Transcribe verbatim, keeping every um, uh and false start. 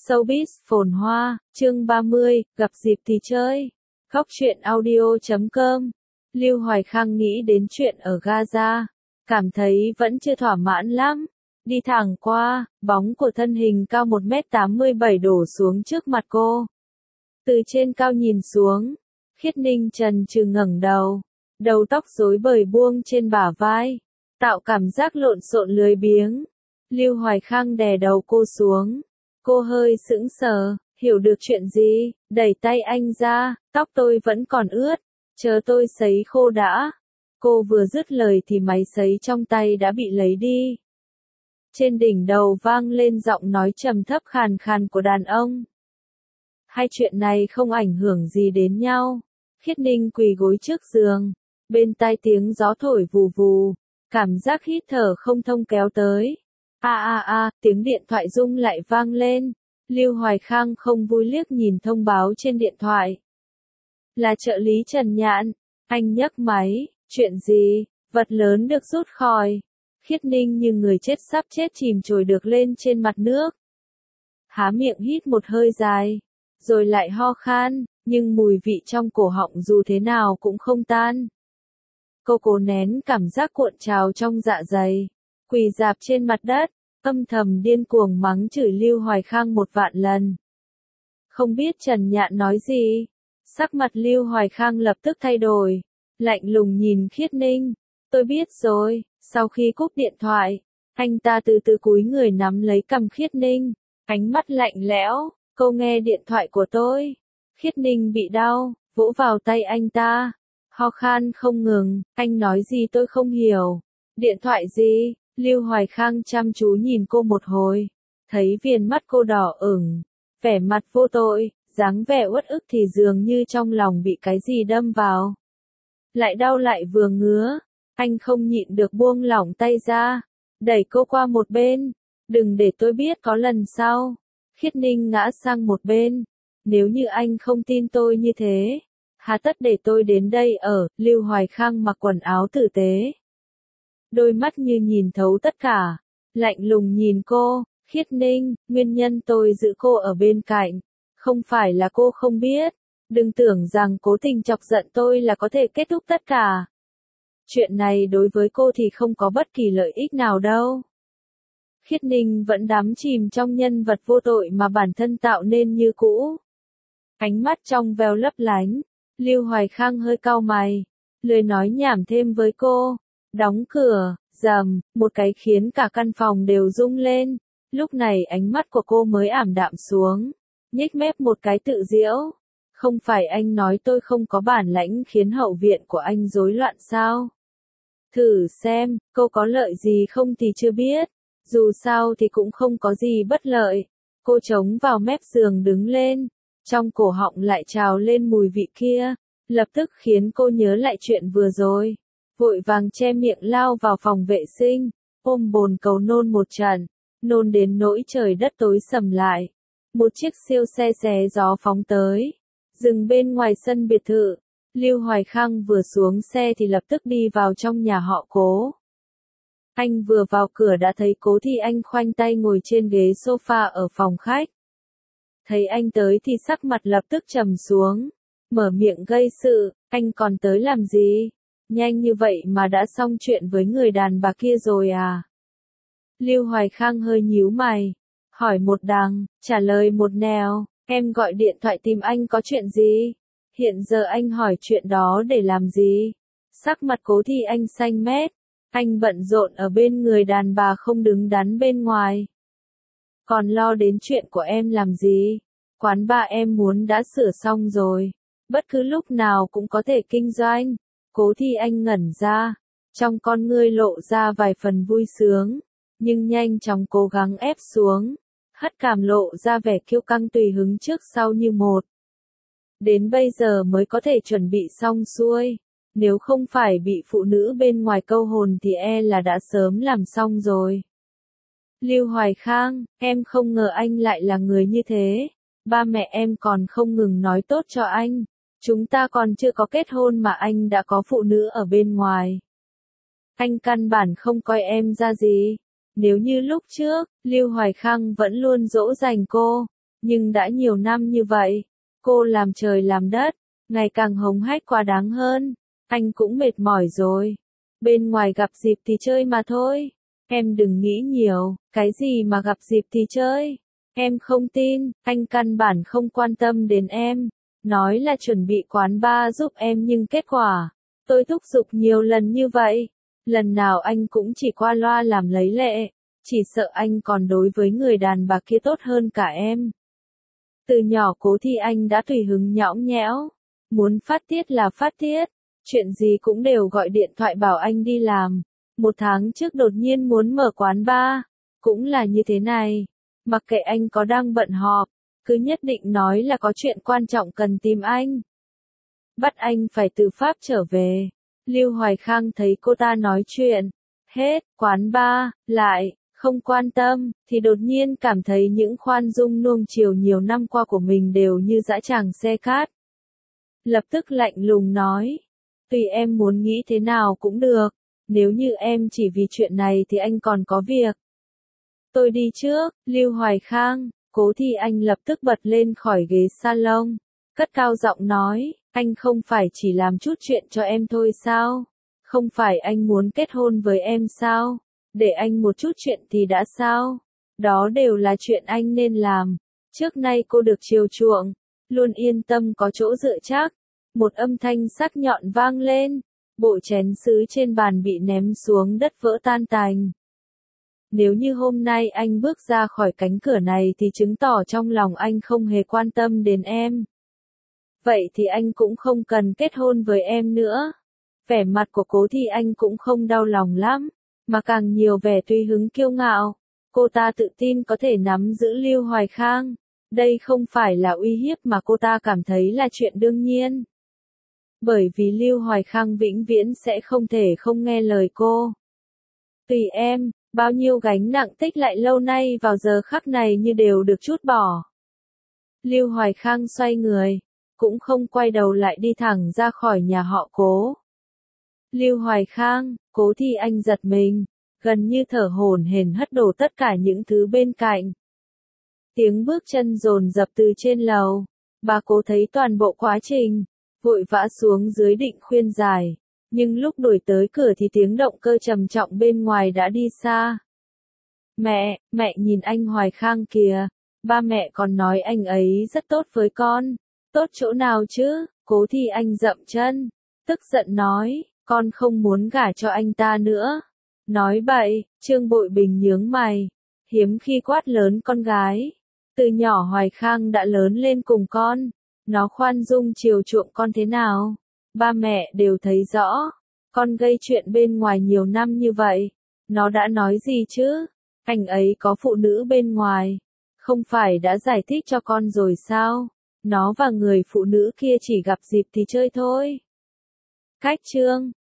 Showbiz phồn hoa, chương ba mươi, gặp dịp thì chơi. Góc truyện audio chấm com. Lưu Hoài Khang nghĩ đến chuyện ở Gaza, cảm thấy vẫn chưa thỏa mãn lắm. Đi thẳng qua, bóng của thân hình cao một mét tám mươi bảy đổ xuống trước mặt cô. Từ trên cao nhìn xuống, Khiết Ninh trần trừ ngẩng đầu, đầu tóc rối bời buông trên bả vai, tạo cảm giác lộn xộn lười biếng. Lưu Hoài Khang đè đầu cô xuống. Cô hơi sững sờ, hiểu được chuyện gì, đẩy tay anh ra, tóc tôi vẫn còn ướt, chờ tôi sấy khô đã. Cô vừa dứt lời thì máy sấy trong tay đã bị lấy đi. Trên đỉnh đầu vang lên giọng nói trầm thấp khàn khàn của đàn ông. Hai chuyện này không ảnh hưởng gì đến nhau. Khiết Ninh quỳ gối trước giường, bên tai tiếng gió thổi vù vù, cảm giác hít thở không thông kéo tới. A a a, tiếng điện thoại rung lại vang lên. Lưu Hoài Khang không vui liếc nhìn thông báo trên điện thoại. Là trợ lý Trần Nhạn. Anh nhấc máy, chuyện gì? Vật lớn được rút khỏi. Khiết Ninh như người chết sắp chết chìm trồi được lên trên mặt nước. Há miệng hít một hơi dài, rồi lại ho khan, nhưng mùi vị trong cổ họng dù thế nào cũng không tan. Cô cố nén cảm giác cuộn trào trong dạ dày, quỳ rạp trên mặt đất, âm thầm điên cuồng mắng chửi Lưu Hoài Khang một vạn lần. Không biết Trần Nhạn nói gì, sắc mặt Lưu Hoài Khang lập tức thay đổi, lạnh lùng nhìn Khiết Ninh. Tôi biết rồi. Sau khi cúp điện thoại, anh ta từ từ cúi người nắm lấy cằm Khiết Ninh, ánh mắt lạnh lẽo. Cô nghe điện thoại của tôi. Khiết Ninh bị đau, vỗ vào tay anh ta, ho khan không ngừng. Anh nói gì tôi không hiểu. Điện thoại gì? Lưu Hoài Khang chăm chú nhìn cô một hồi, thấy viền mắt cô đỏ ửng, vẻ mặt vô tội, dáng vẻ uất ức thì dường như trong lòng bị cái gì đâm vào. Lại đau lại vừa ngứa, anh không nhịn được buông lỏng tay ra, đẩy cô qua một bên. Đừng để tôi biết có lần sau. Khiết Ninh ngã sang một bên. Nếu như anh không tin tôi như thế, hà tất để tôi đến đây ở. Lưu Hoài Khang mặc quần áo tử tế, đôi mắt như nhìn thấu tất cả, lạnh lùng nhìn cô. Khiết Ninh, nguyên nhân tôi giữ cô ở bên cạnh, không phải là cô không biết. Đừng tưởng rằng cố tình chọc giận tôi là có thể kết thúc tất cả. Chuyện này đối với cô thì không có bất kỳ lợi ích nào đâu. Khiết Ninh vẫn đắm chìm trong nhân vật vô tội mà bản thân tạo nên như cũ. Ánh mắt trong veo lấp lánh. Lưu Hoài Khang hơi cau mày, lười nói nhảm thêm với cô. Đóng cửa, rầm, một cái khiến cả căn phòng đều rung lên. Lúc này ánh mắt của cô mới ảm đạm xuống, nhếch mép một cái tự giễu. Không phải anh nói tôi không có bản lãnh khiến hậu viện của anh rối loạn sao? Thử xem, cô có lợi gì không thì chưa biết. Dù sao thì cũng không có gì bất lợi. Cô chống vào mép giường đứng lên, trong cổ họng lại trào lên mùi vị kia, lập tức khiến cô nhớ lại chuyện vừa rồi. Vội vàng che miệng lao vào phòng vệ sinh, ôm bồn cầu nôn một trận, nôn đến nỗi trời đất tối sầm lại. Một chiếc siêu xe xé gió phóng tới, dừng bên ngoài sân biệt thự. Lưu Hoài Khang vừa xuống xe thì lập tức đi vào trong nhà họ Cố. Anh vừa vào cửa đã thấy Cố Thi Anh khoanh tay ngồi trên ghế sofa ở phòng khách. Thấy anh tới thì sắc mặt lập tức trầm xuống, mở miệng gây sự. Anh còn tới làm gì? Nhanh như vậy mà đã xong chuyện với người đàn bà kia rồi à? Lưu Hoài Khang hơi nhíu mày, hỏi một đằng, trả lời một nẻo. Em gọi điện thoại tìm anh có chuyện gì? Hiện giờ anh hỏi chuyện đó để làm gì? Sắc mặt Cố Thi Anh xanh mét. Anh bận rộn ở bên người đàn bà không đứng đắn bên ngoài, còn lo đến chuyện của em làm gì? Quán bar em muốn đã sửa xong rồi, bất cứ lúc nào cũng có thể kinh doanh. Cố Thi Anh ngẩn ra, trong con ngươi lộ ra vài phần vui sướng, nhưng nhanh chóng cố gắng ép xuống, hất cảm lộ ra vẻ kiêu căng tùy hứng trước sau như một. Đến bây giờ mới có thể chuẩn bị xong xuôi, nếu không phải bị phụ nữ bên ngoài câu hồn thì e là đã sớm làm xong rồi. Lưu Hoài Khang, em không ngờ anh lại là người như thế. Ba mẹ em còn không ngừng nói tốt cho anh. Chúng ta còn chưa có kết hôn mà anh đã có phụ nữ ở bên ngoài. Anh căn bản không coi em ra gì. Nếu như lúc trước, Lưu Hoài Khang vẫn luôn dỗ dành cô, Nhưng đã nhiều năm như vậy, cô làm trời làm đất, ngày càng hống hách quá đáng hơn. Anh cũng mệt mỏi rồi. Bên ngoài gặp dịp thì chơi mà thôi. Em đừng nghĩ nhiều, cái gì mà gặp dịp thì chơi. Em không tin, anh căn bản không quan tâm đến em. Nói là chuẩn bị quán bar giúp em nhưng kết quả, tôi thúc giục nhiều lần như vậy. Lần nào anh cũng chỉ qua loa làm lấy lệ. Chỉ sợ anh còn đối với người đàn bà kia tốt hơn cả em. Từ nhỏ Cố Thi Anh đã tùy hứng nhõng nhẽo. Muốn phát tiết là phát tiết. Chuyện gì cũng đều gọi điện thoại bảo anh đi làm. Một tháng trước đột nhiên muốn mở quán bar. Cũng là như thế này. Mặc kệ anh có đang bận họp, cứ nhất định nói là có chuyện quan trọng cần tìm anh. Bắt anh phải từ Pháp trở về. Lưu Hoài Khang thấy cô ta nói chuyện hết, quán bar, lại, không quan tâm, thì đột nhiên cảm thấy những khoan dung nuông chiều nhiều năm qua của mình đều như dã tràng xe cát. Lập tức lạnh lùng nói, tùy em muốn nghĩ thế nào cũng được, nếu như em chỉ vì chuyện này thì anh còn có việc. Tôi đi trước, Lưu Hoài Khang. Cố Thi Anh lập tức bật lên khỏi ghế salon, cất cao giọng nói, anh không phải chỉ làm chút chuyện cho em thôi sao? Không phải anh muốn kết hôn với em sao? Để anh một chút chuyện thì đã sao? Đó đều là chuyện anh nên làm. Trước nay cô được chiều chuộng, luôn yên tâm có chỗ dựa chắc. Một âm thanh sắc nhọn vang lên, bộ chén sứ trên bàn bị ném xuống đất vỡ tan tành. Nếu như hôm nay anh bước ra khỏi cánh cửa này thì chứng tỏ trong lòng anh không hề quan tâm đến em. Vậy thì anh cũng không cần kết hôn với em nữa. Vẻ mặt của Cố Thi Anh cũng không đau lòng lắm, mà càng nhiều vẻ tùy hứng kiêu ngạo. Cô ta tự tin có thể nắm giữ Lưu Hoài Khang. Đây không phải là uy hiếp mà cô ta cảm thấy là chuyện đương nhiên. Bởi vì Lưu Hoài Khang vĩnh viễn sẽ không thể không nghe lời cô. Tùy em. Bao nhiêu gánh nặng tích lại lâu nay vào giờ khắc này như đều được trút bỏ. Lưu Hoài Khang xoay người, cũng không quay đầu lại đi thẳng ra khỏi nhà họ Cố. Lưu Hoài Khang, Cố Thi Anh giật mình, gần như thở hổn hển hất đổ tất cả những thứ bên cạnh. Tiếng bước chân dồn dập từ trên lầu, bà Cố thấy toàn bộ quá trình, vội vã xuống dưới định khuyên giải. Nhưng lúc đuổi tới cửa thì tiếng động cơ trầm trọng bên ngoài đã đi xa. Mẹ, mẹ nhìn anh Hoài Khang kìa, ba mẹ còn nói anh ấy rất tốt với con. Tốt chỗ nào chứ? Cố Thi Anh dậm chân, tức giận nói, con không muốn gả cho anh ta nữa. Nói bậy, Trương Bội Bình nhướng mày, hiếm khi quát lớn con gái. Từ nhỏ Hoài Khang đã lớn lên cùng con, nó khoan dung chiều chuộng con thế nào? Ba mẹ đều thấy rõ, con gây chuyện bên ngoài nhiều năm như vậy, nó đã nói gì chứ? Anh ấy có phụ nữ bên ngoài, không phải đã giải thích cho con rồi sao? Nó và người phụ nữ kia chỉ gặp dịp thì chơi thôi. Cách chương